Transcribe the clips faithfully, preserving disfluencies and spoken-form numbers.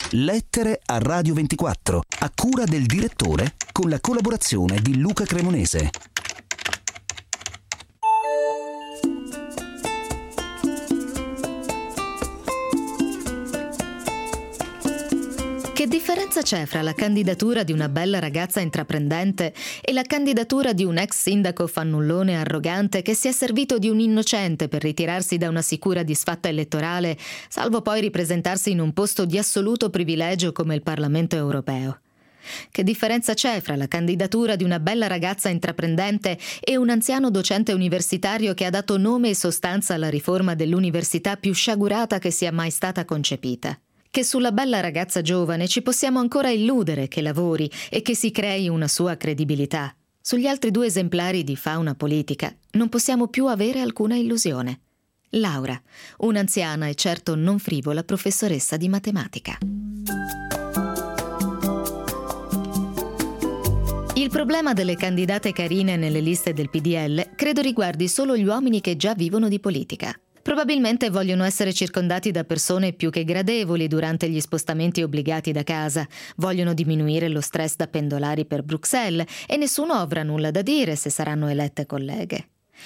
Lettere a Radio ventiquattro, a cura del direttore, con la collaborazione di Luca Cremonese. Che differenza c'è fra la candidatura di una bella ragazza intraprendente e la candidatura di un ex sindaco fannullone arrogante che si è servito di un innocente per ritirarsi da una sicura disfatta elettorale, salvo poi ripresentarsi in un posto di assoluto privilegio come il Parlamento europeo? Che differenza c'è fra la candidatura di una bella ragazza intraprendente e un anziano docente universitario che ha dato nome e sostanza alla riforma dell'università più sciagurata che sia mai stata concepita? Che sulla bella ragazza giovane ci possiamo ancora illudere che lavori e che si crei una sua credibilità. Sugli altri due esemplari di fauna politica non possiamo più avere alcuna illusione. Laura, un'anziana e certo non frivola professoressa di matematica. Il problema delle candidate carine nelle liste del P D L credo riguardi solo gli uomini che già vivono di politica. Probabilmente vogliono essere circondati da persone più che gradevoli durante gli spostamenti obbligati da casa, vogliono diminuire lo stress da pendolari per Bruxelles e nessuno avrà nulla da dire se saranno elette colleghe.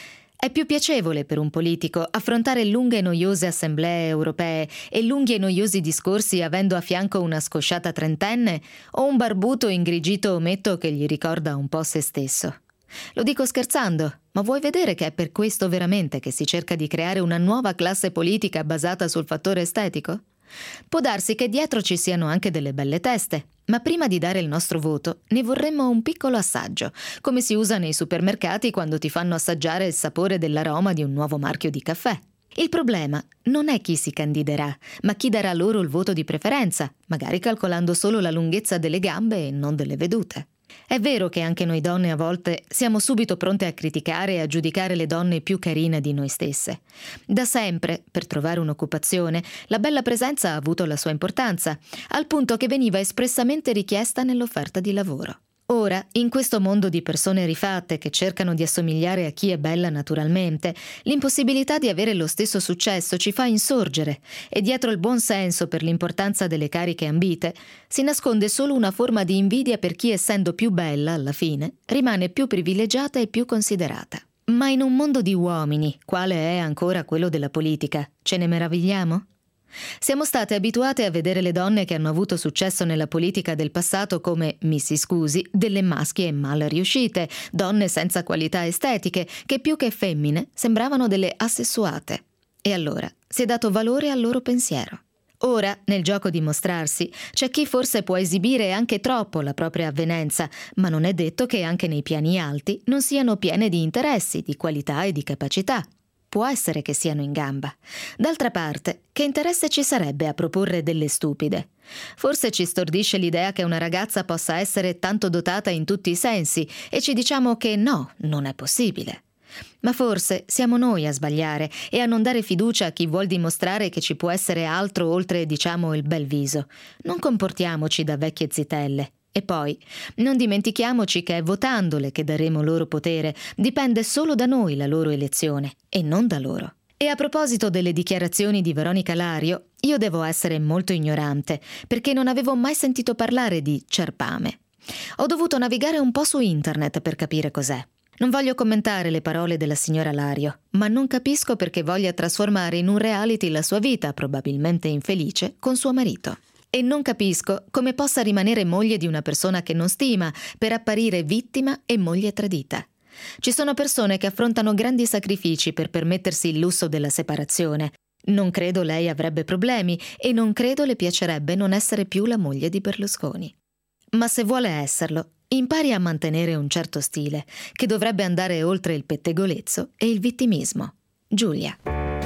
È più piacevole per un politico affrontare lunghe e noiose assemblee europee e lunghi e noiosi discorsi avendo a fianco una scosciata trentenne o un barbuto ingrigito ometto che gli ricorda un po' se stesso? Lo dico scherzando, ma vuoi vedere che è per questo veramente che si cerca di creare una nuova classe politica basata sul fattore estetico? Può darsi che dietro ci siano anche delle belle teste, ma prima di dare il nostro voto ne vorremmo un piccolo assaggio, come si usa nei supermercati quando ti fanno assaggiare il sapore dell'aroma di un nuovo marchio di caffè. Il problema non è chi si candiderà, ma chi darà loro il voto di preferenza, magari calcolando solo la lunghezza delle gambe e non delle vedute. È vero che anche noi donne a volte siamo subito pronte a criticare e a giudicare le donne più carine di noi stesse. Da sempre, per trovare un'occupazione, la bella presenza ha avuto la sua importanza, al punto che veniva espressamente richiesta nell'offerta di lavoro. Ora, in questo mondo di persone rifatte che cercano di assomigliare a chi è bella naturalmente, l'impossibilità di avere lo stesso successo ci fa insorgere e dietro il buon senso per l'importanza delle cariche ambite si nasconde solo una forma di invidia per chi, essendo più bella alla fine, rimane più privilegiata e più considerata. Ma in un mondo di uomini, quale è ancora quello della politica, ce ne meravigliamo? Siamo state abituate a vedere le donne che hanno avuto successo nella politica del passato come, mi si scusi, delle maschie mal riuscite, donne senza qualità estetiche, che più che femmine sembravano delle assessuate. E allora si è dato valore al loro pensiero. Ora, nel gioco di mostrarsi, c'è chi forse può esibire anche troppo la propria avvenenza, ma non è detto che anche nei piani alti non siano piene di interessi, di qualità e di capacità. Può essere che siano in gamba. D'altra parte, che interesse ci sarebbe a proporre delle stupide? Forse ci stordisce l'idea che una ragazza possa essere tanto dotata in tutti i sensi e ci diciamo che no, non è possibile. Ma forse siamo noi a sbagliare e a non dare fiducia a chi vuol dimostrare che ci può essere altro oltre, diciamo, il bel viso. Non comportiamoci da vecchie zitelle. E poi, non dimentichiamoci che è votandole che daremo loro potere, dipende solo da noi la loro elezione, e non da loro. E a proposito delle dichiarazioni di Veronica Lario, io devo essere molto ignorante, perché non avevo mai sentito parlare di ciarpame. Ho dovuto navigare un po' su internet per capire cos'è. Non voglio commentare le parole della signora Lario, ma non capisco perché voglia trasformare in un reality la sua vita, probabilmente infelice, con suo marito. E non capisco come possa rimanere moglie di una persona che non stima per apparire vittima e moglie tradita. Ci sono persone che affrontano grandi sacrifici per permettersi il lusso della separazione. Non credo lei avrebbe problemi e non credo le piacerebbe non essere più la moglie di Berlusconi. Ma se vuole esserlo, impari a mantenere un certo stile, che dovrebbe andare oltre il pettegolezzo e il vittimismo. Giulia.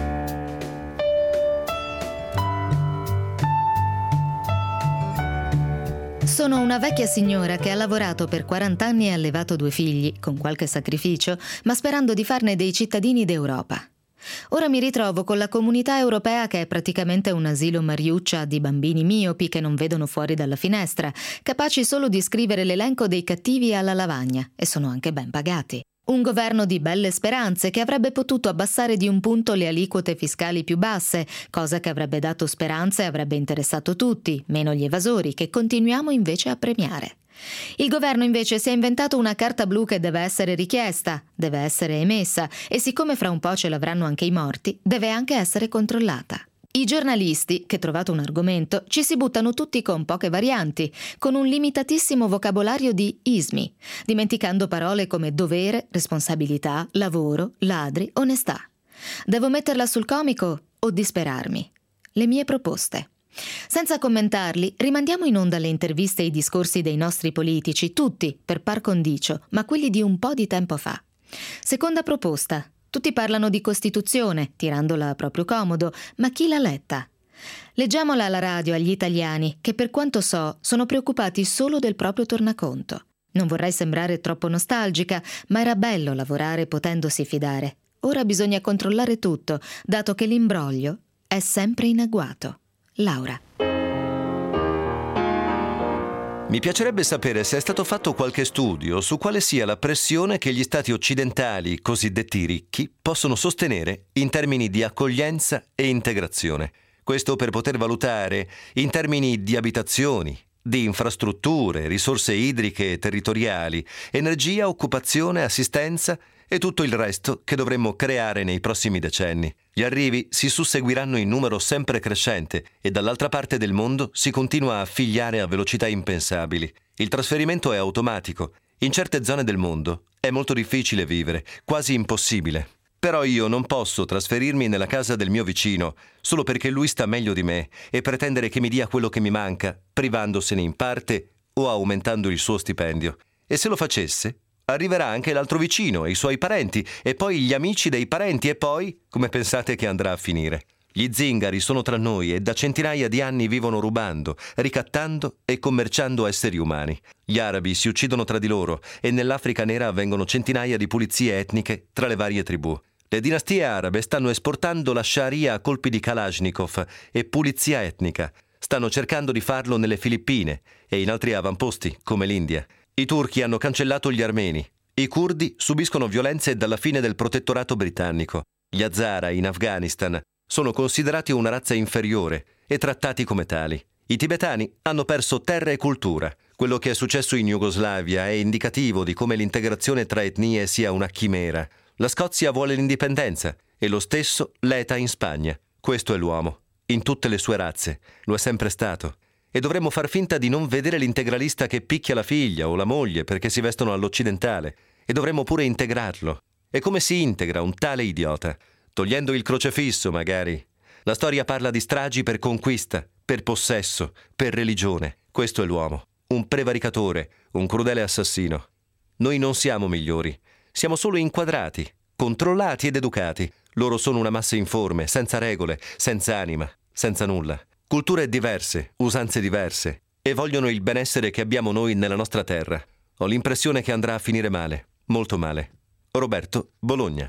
Sono una vecchia signora che ha lavorato per quaranta anni e ha allevato due figli, con qualche sacrificio, ma sperando di farne dei cittadini d'Europa. Ora mi ritrovo con la comunità europea che è praticamente un asilo mariuccia di bambini miopi che non vedono fuori dalla finestra, capaci solo di scrivere l'elenco dei cattivi alla lavagna, e sono anche ben pagati. Un governo di belle speranze che avrebbe potuto abbassare di un punto le aliquote fiscali più basse, cosa che avrebbe dato speranza e avrebbe interessato tutti, meno gli evasori, che continuiamo invece a premiare. Il governo invece si è inventato una carta blu che deve essere richiesta, deve essere emessa e siccome fra un po' ce l'avranno anche i morti, deve anche essere controllata. I giornalisti, che trovato un argomento, ci si buttano tutti con poche varianti, con un limitatissimo vocabolario di ismi, dimenticando parole come dovere, responsabilità, lavoro, ladri, onestà. Devo metterla sul comico o disperarmi? Le mie proposte. Senza commentarli, rimandiamo in onda le interviste e i discorsi dei nostri politici, tutti per par condicio, ma quelli di un po' di tempo fa. Seconda proposta. Tutti parlano di Costituzione, tirandola a proprio comodo, ma chi l'ha letta? Leggiamola alla radio agli italiani, che per quanto so sono preoccupati solo del proprio tornaconto. Non vorrei sembrare troppo nostalgica, ma era bello lavorare potendosi fidare. Ora bisogna controllare tutto, dato che l'imbroglio è sempre in agguato. Laura. Mi piacerebbe sapere se è stato fatto qualche studio su quale sia la pressione che gli stati occidentali, cosiddetti ricchi, possono sostenere in termini di accoglienza e integrazione. Questo per poter valutare in termini di abitazioni, di infrastrutture, risorse idriche e territoriali, energia, occupazione, assistenza e tutto il resto che dovremmo creare nei prossimi decenni. Gli arrivi si susseguiranno in numero sempre crescente e dall'altra parte del mondo si continua a figliare a velocità impensabili. Il trasferimento è automatico. In certe zone del mondo è molto difficile vivere, quasi impossibile. Però io non posso trasferirmi nella casa del mio vicino solo perché lui sta meglio di me e pretendere che mi dia quello che mi manca, privandosene in parte o aumentando il suo stipendio. E se lo facesse, arriverà anche l'altro vicino e i suoi parenti e poi gli amici dei parenti e poi, come pensate che andrà a finire? Gli zingari sono tra noi e da centinaia di anni vivono rubando, ricattando e commerciando esseri umani. Gli arabi si uccidono tra di loro e nell'Africa nera avvengono centinaia di pulizie etniche tra le varie tribù. Le dinastie arabe stanno esportando la Sharia a colpi di Kalashnikov e pulizia etnica. Stanno cercando di farlo nelle Filippine e in altri avamposti, come l'India. I turchi hanno cancellato gli armeni. I curdi subiscono violenze dalla fine del protettorato britannico. Gli Hazara in Afghanistan sono considerati una razza inferiore e trattati come tali. I tibetani hanno perso terra e cultura. Quello che è successo in Jugoslavia è indicativo di come l'integrazione tra etnie sia una chimera. La Scozia vuole l'indipendenza e lo stesso l'E T A in Spagna. Questo è l'uomo, in tutte le sue razze. Lo è sempre stato. E dovremmo far finta di non vedere l'integralista che picchia la figlia o la moglie perché si vestono all'occidentale. E dovremmo pure integrarlo. E come si integra un tale idiota? Togliendo il crocefisso, magari. La storia parla di stragi per conquista, per possesso, per religione. Questo è l'uomo. Un prevaricatore, un crudele assassino. Noi non siamo migliori. Siamo solo inquadrati, controllati ed educati. Loro sono una massa informe, senza regole, senza anima, senza nulla. Culture diverse, usanze diverse, e vogliono il benessere che abbiamo noi nella nostra terra. Ho l'impressione che andrà a finire male, molto male. Roberto, Bologna.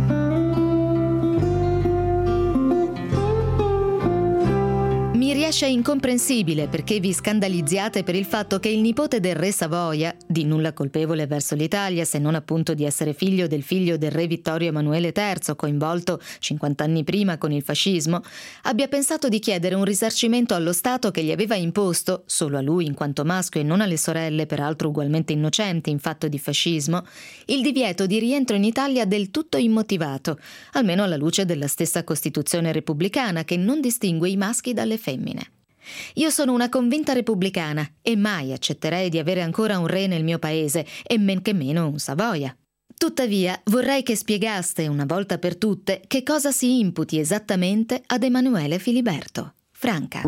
Mi riesce incomprensibile perché vi scandalizziate per il fatto che il nipote del re Savoia, di nulla colpevole verso l'Italia se non appunto di essere figlio del figlio del re Vittorio Emanuele terzo, coinvolto cinquant'anni prima con il fascismo, abbia pensato di chiedere un risarcimento allo Stato che gli aveva imposto, solo a lui in quanto maschio e non alle sorelle, peraltro ugualmente innocenti in fatto di fascismo, il divieto di rientro in Italia del tutto immotivato, almeno alla luce della stessa Costituzione repubblicana che non distingue i maschi dalle femmine. Io sono una convinta repubblicana e mai accetterei di avere ancora un re nel mio paese e men che meno un Savoia. Tuttavia vorrei che spiegaste una volta per tutte che cosa si imputi esattamente ad Emanuele Filiberto. Franca.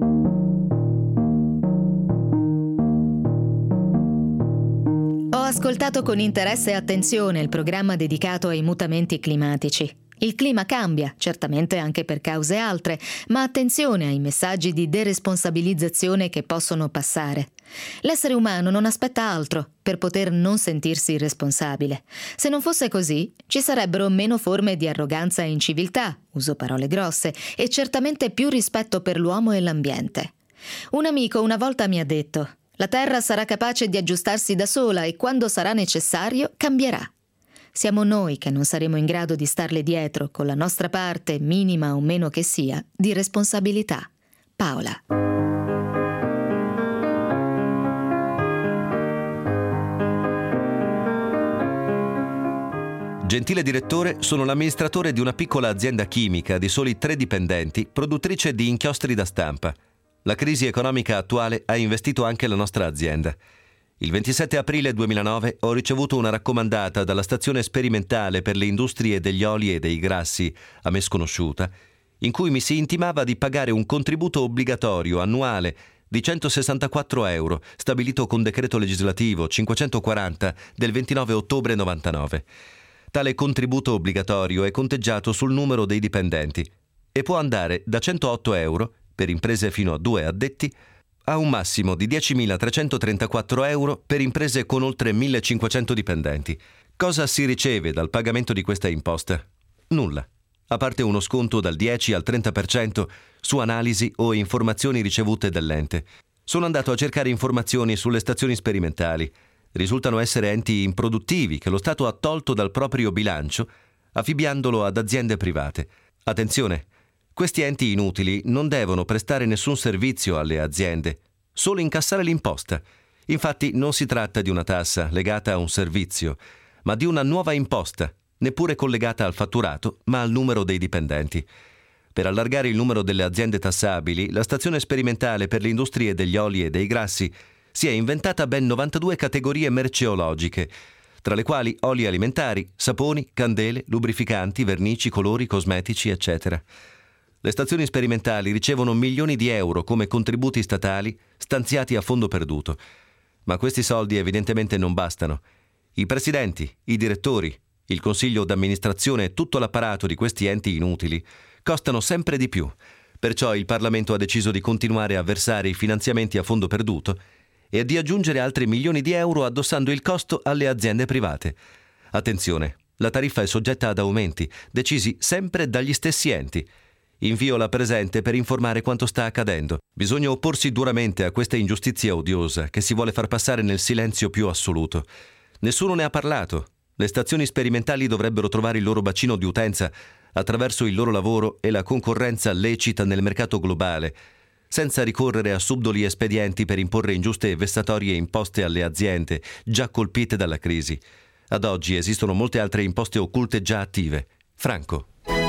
Ho ascoltato con interesse e attenzione il programma dedicato ai mutamenti climatici. Il clima cambia, certamente anche per cause altre, ma attenzione ai messaggi di deresponsabilizzazione che possono passare. L'essere umano non aspetta altro per poter non sentirsi responsabile. Se non fosse così, ci sarebbero meno forme di arroganza e inciviltà, uso parole grosse, e certamente più rispetto per l'uomo e l'ambiente. Un amico una volta mi ha detto: «La Terra sarà capace di aggiustarsi da sola e quando sarà necessario cambierà». Siamo noi che non saremo in grado di starle dietro con la nostra parte, minima o meno che sia, di responsabilità. Paola. Gentile direttore, sono l'amministratore di una piccola azienda chimica di soli tre dipendenti, produttrice di inchiostri da stampa. La crisi economica attuale ha investito anche la nostra azienda. Il ventisette aprile duemilanove ho ricevuto una raccomandata dalla stazione sperimentale per le industrie degli oli e dei grassi, a me sconosciuta, in cui mi si intimava di pagare un contributo obbligatorio annuale di centosessantaquattro euro, stabilito con decreto legislativo cinquecentoquaranta del ventinove ottobre novantanove. Tale contributo obbligatorio è conteggiato sul numero dei dipendenti e può andare da centootto euro, per imprese fino a due addetti, a un massimo di diecimilatrecentotrentaquattro euro per imprese con oltre millecinquecento dipendenti. Cosa si riceve dal pagamento di questa imposta? Nulla, a parte uno sconto dal dieci al trenta per cento su analisi o informazioni ricevute dall'ente. Sono andato a cercare informazioni sulle stazioni sperimentali. Risultano essere enti improduttivi che lo Stato ha tolto dal proprio bilancio, affibbiandolo ad aziende private. Attenzione! Questi enti inutili non devono prestare nessun servizio alle aziende, solo incassare l'imposta. Infatti non si tratta di una tassa legata a un servizio, ma di una nuova imposta, neppure collegata al fatturato, ma al numero dei dipendenti. Per allargare il numero delle aziende tassabili, la stazione sperimentale per le industrie degli oli e dei grassi si è inventata ben novantadue categorie merceologiche, tra le quali oli alimentari, saponi, candele, lubrificanti, vernici, colori, cosmetici, eccetera. Le stazioni sperimentali ricevono milioni di euro come contributi statali stanziati a fondo perduto. Ma questi soldi evidentemente non bastano. I presidenti, i direttori, il consiglio d'amministrazione e tutto l'apparato di questi enti inutili costano sempre di più. Perciò il Parlamento ha deciso di continuare a versare i finanziamenti a fondo perduto e di aggiungere altri milioni di euro addossando il costo alle aziende private. Attenzione, la tariffa è soggetta ad aumenti, decisi sempre dagli stessi enti. Invio la presente per informare quanto sta accadendo. Bisogna opporsi duramente a questa ingiustizia odiosa che si vuole far passare nel silenzio più assoluto. Nessuno ne ha parlato. Le stazioni sperimentali dovrebbero trovare il loro bacino di utenza attraverso il loro lavoro e la concorrenza lecita nel mercato globale, senza ricorrere a subdoli espedienti per imporre ingiuste e vessatorie imposte alle aziende già colpite dalla crisi. Ad oggi esistono molte altre imposte occulte già attive. Franco.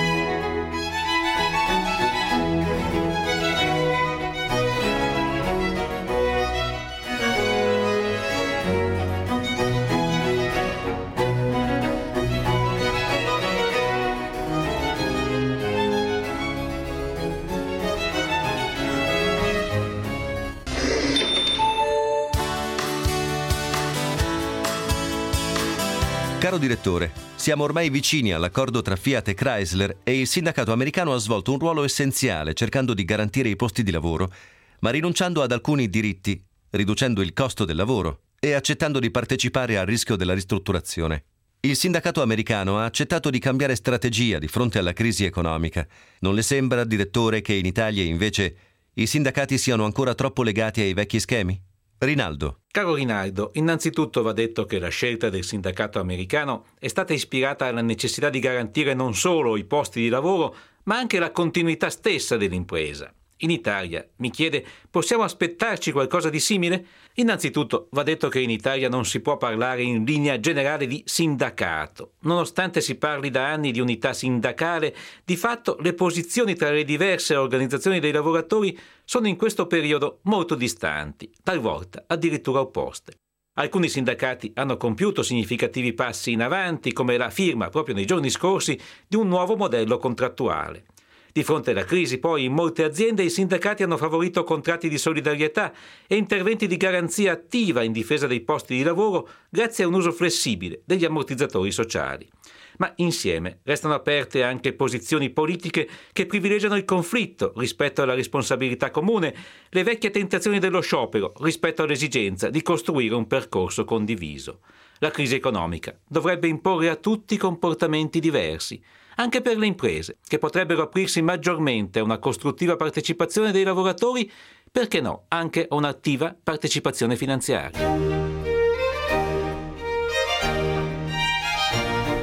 Caro direttore, siamo ormai vicini all'accordo tra Fiat e Chrysler e il sindacato americano ha svolto un ruolo essenziale cercando di garantire i posti di lavoro, ma rinunciando ad alcuni diritti, riducendo il costo del lavoro e accettando di partecipare al rischio della ristrutturazione. Il sindacato americano ha accettato di cambiare strategia di fronte alla crisi economica. Non le sembra, direttore, che in Italia invece i sindacati siano ancora troppo legati ai vecchi schemi? Rinaldo. Caro Rinaldo, innanzitutto va detto che la scelta del sindacato americano è stata ispirata alla necessità di garantire non solo i posti di lavoro, ma anche la continuità stessa dell'impresa. In Italia, mi chiede, possiamo aspettarci qualcosa di simile? Innanzitutto va detto che in Italia non si può parlare in linea generale di sindacato. Nonostante si parli da anni di unità sindacale, di fatto le posizioni tra le diverse organizzazioni dei lavoratori sono in questo periodo molto distanti, talvolta addirittura opposte. Alcuni sindacati hanno compiuto significativi passi in avanti, come la firma, proprio nei giorni scorsi, di un nuovo modello contrattuale. Di fronte alla crisi, poi, in molte aziende i sindacati hanno favorito contratti di solidarietà e interventi di garanzia attiva in difesa dei posti di lavoro grazie a un uso flessibile degli ammortizzatori sociali. Ma insieme restano aperte anche posizioni politiche che privilegiano il conflitto rispetto alla responsabilità comune, le vecchie tentazioni dello sciopero rispetto all'esigenza di costruire un percorso condiviso. La crisi economica dovrebbe imporre a tutti comportamenti diversi, anche per le imprese, che potrebbero aprirsi maggiormente a una costruttiva partecipazione dei lavoratori, perché no, anche a un'attiva partecipazione finanziaria.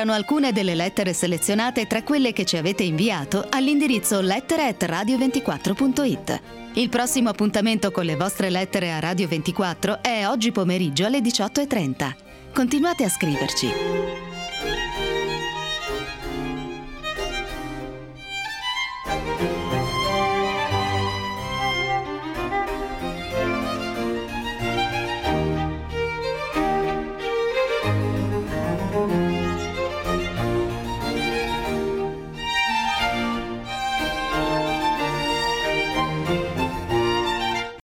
erano alcune delle lettere selezionate tra quelle che ci avete inviato all'indirizzo lettere at radio ventiquattro punto it. Il prossimo appuntamento con le vostre lettere a Radio ventiquattro è oggi pomeriggio alle diciotto e trenta. Continuate a scriverci.